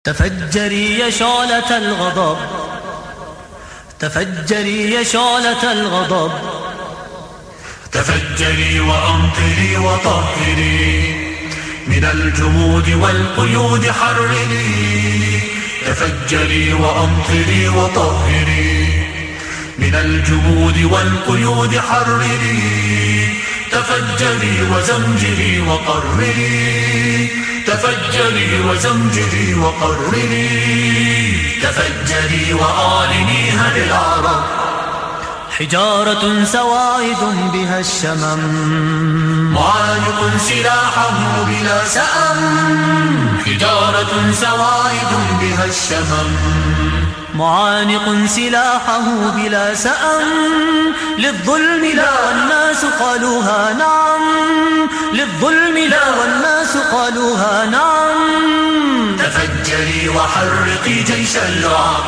تفجري يا شعلة الغضب، تفجري يا شعلة الغضب، تفجري وأمطري وطهري من الجمود والقيود حرري. تفجري وأمطري وطهري من الجمود والقيود حرري. تفجري وزمجري وقرري، تفجري وزمجري وقرري. تفجري وأعلنيها للعرب، حجارة سواعد بها الشمم، معانق سلاحه بلا سأم. حجارة سواعد بها الشمم، معانق سلاحه بلا سأم. للظلم لا والناس قالوها نعم، للظلم لا والناس قالوها نعم. تفجري وحرقي جيش اللعب،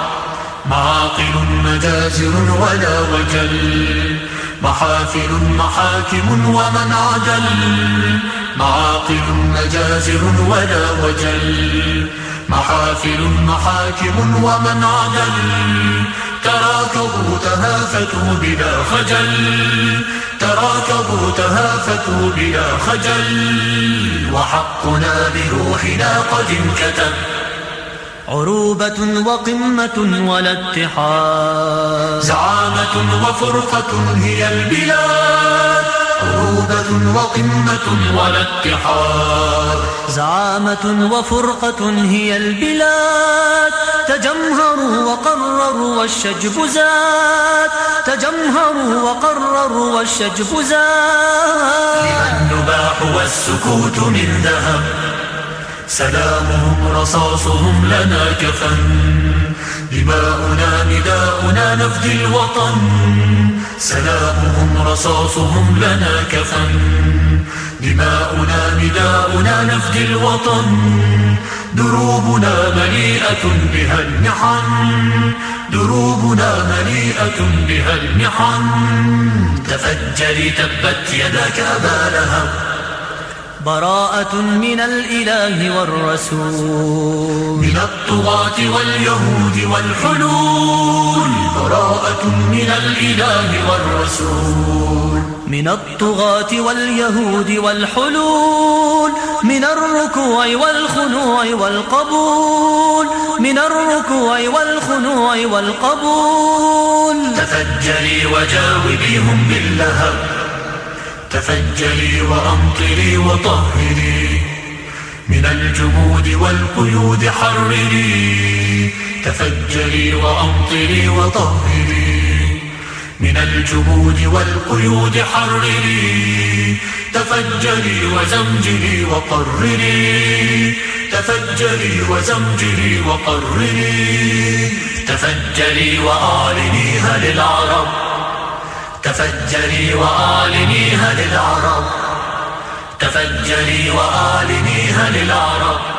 معاقل مجازر ولا وجل، محافل محاكم ومن عدل. معاقل مجازر ولا وجل، محافل محاكم ومن عدل. تراكبوا تهافتوا بلا خجل، تراكبوا تهافتوا بلا خجل. وحقنا بروحنا قد انكتب، عروبة وقمة ولا اتحاد، زعامة وفرقة هي البلاد. عروبة وقمة ولا اتحاد، زعامة وفرقة هي البلاد. تجمهروا وقرروا والشجب زاد، تجمهروا وقرروا والشجب زاد. لمن نباح والسكوت من ذهب، سلامهم رصاصهم لنا كفن. دماؤنا نداؤنا نفدي الوطن، سلامهم رصاصهم لنا كفن. دماؤنا نداؤنا نفدي الوطن. دروبنا مليئة بها المحن، دروبنا مليئة بها المحن. تفجري تبت يداك أبا لهب، براءة من الإله والرسول، من الطغاة واليهود والحلول. براءة من الإله والرسول، من الطغاة واليهود والحلول. من الركوع والخنوع والقبول، من الركوع والخنوع والقبول. تفجري وجاوبيهم باللهب، تفجري وأمطري وطهري من الجمود والقيود حرري. تفجري وأمطري وطهري من الجمود والقيود حرري. تفجري وزمجري وقرري، تفجري وزمجري وقرري. تفجري وأعلنيها للعرب، تفجري وأعلنيها للعرب، تفجري وأعلنيها للعرب.